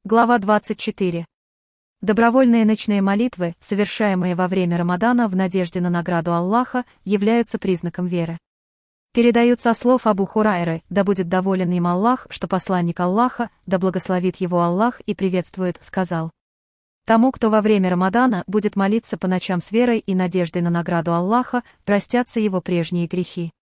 Глава 24. Добровольные ночные молитвы, совершаемые во время Рамадана в надежде на награду Аллаха, являются признаком веры. Передают со слов Абу Хурайры, да будет доволен им Аллах, что посланник Аллаха, да благословит его Аллах и приветствует, сказал: «Тому, кто во время Рамадана будет молиться по ночам с верой и надеждой на награду Аллаха, простятся его прежние грехи».